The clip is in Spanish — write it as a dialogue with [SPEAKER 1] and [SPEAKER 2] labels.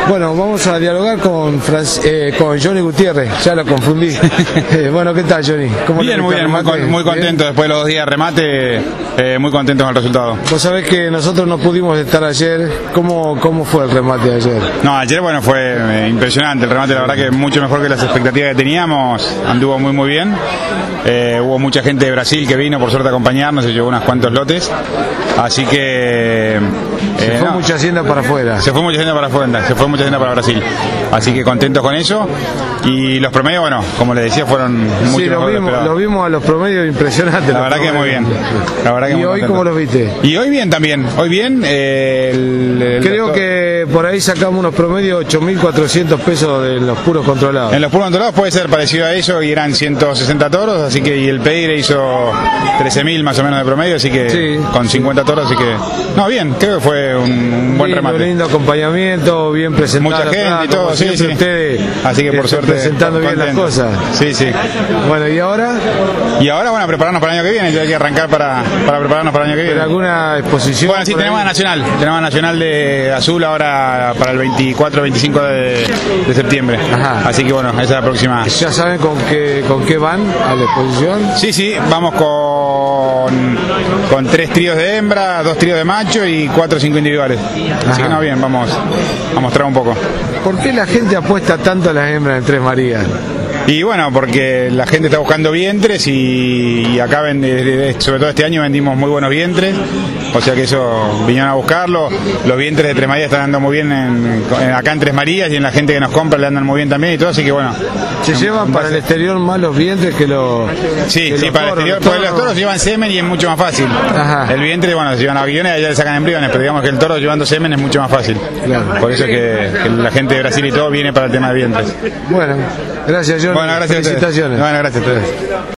[SPEAKER 1] Bueno, vamos a dialogar con Johnny Gutiérrez, ya lo confundí. Bueno, ¿qué tal, Johnny? ¿Cómo
[SPEAKER 2] bien, muy bien, muy contento después de los 2 días de remate, muy contento con el resultado.
[SPEAKER 1] Vos sabés que nosotros no pudimos estar ayer. ¿Cómo fue el remate de ayer?
[SPEAKER 2] No, ayer bueno, fue impresionante el remate, la verdad que mucho mejor que las expectativas que teníamos, anduvo muy bien. Hubo mucha gente de Brasil que vino por suerte a acompañarnos, se llevó unos cuantos lotes, así que...
[SPEAKER 1] se fue mucha hacienda para afuera.
[SPEAKER 2] Se fue mucha hacienda para afuera, se fue mucha hacienda para Brasil, así que contentos con eso. Y los promedios, bueno, como les decía, fueron mucho mejor.
[SPEAKER 1] Lo vimos a los promedios impresionantes.
[SPEAKER 2] La verdad que muy bien.
[SPEAKER 1] ¿Y hoy cómo los viste?
[SPEAKER 2] Y hoy bien también, hoy bien.
[SPEAKER 1] Creo que por ahí sacamos unos promedios 8.400 pesos de los puros controlados.
[SPEAKER 2] En los puros controlados puede ser parecido a eso y eran 160 toros, así que y el Peire hizo 13.000 más o menos de promedio, así que sí, con 50 toros, así que no, bien, creo que fue un buen remate.
[SPEAKER 1] Un lindo acompañamiento, bien presentado.
[SPEAKER 2] Mucha gente
[SPEAKER 1] atrás,
[SPEAKER 2] y todo, sí.
[SPEAKER 1] Ustedes,
[SPEAKER 2] así que por suerte
[SPEAKER 1] presentando bien las cosas.
[SPEAKER 2] Sí.
[SPEAKER 1] Bueno, ¿y ahora?
[SPEAKER 2] Y ahora, bueno, prepararnos para el año que viene, ya hay que arrancar para prepararnos para el año que viene.
[SPEAKER 1] ¿Pero alguna exposición?
[SPEAKER 2] Bueno, sí, tenemos a Nacional de Azul ahora para el 24-25 de septiembre.
[SPEAKER 1] Ajá.
[SPEAKER 2] Así que bueno, esa es la próxima.
[SPEAKER 1] ¿Ya saben con qué van a la exposición?
[SPEAKER 2] Sí, vamos con 3 tríos de hembra, 2 tríos de macho y 4 o 5 individuales. Ajá. Así que no, bien, vamos a mostrar un poco.
[SPEAKER 1] ¿Por qué la gente apuesta tanto a las hembras en Tres Marías?
[SPEAKER 2] Y bueno, porque la gente está buscando vientres y acá, sobre todo este año, vendimos muy buenos vientres, o sea que eso vinieron a buscarlo. Los vientres de Tres Marías están andando muy bien acá en Tres Marías y en la gente que nos compra le andan muy bien también y todo, así que bueno.
[SPEAKER 1] ¿Se llevan para el exterior más los vientres que los
[SPEAKER 2] Sí, para el exterior, porque los toros llevan semen y es mucho más fácil. Ajá. El vientre, bueno, se llevan a aviones y allá le sacan embriones, pero digamos que el toro llevando semen es mucho más fácil. Claro. Por eso es que la gente de Brasil y todo viene para el tema de vientres.
[SPEAKER 1] Bueno, gracias, John.
[SPEAKER 2] Bueno, gracias.
[SPEAKER 1] Felicitaciones.
[SPEAKER 2] Bueno, gracias a ustedes.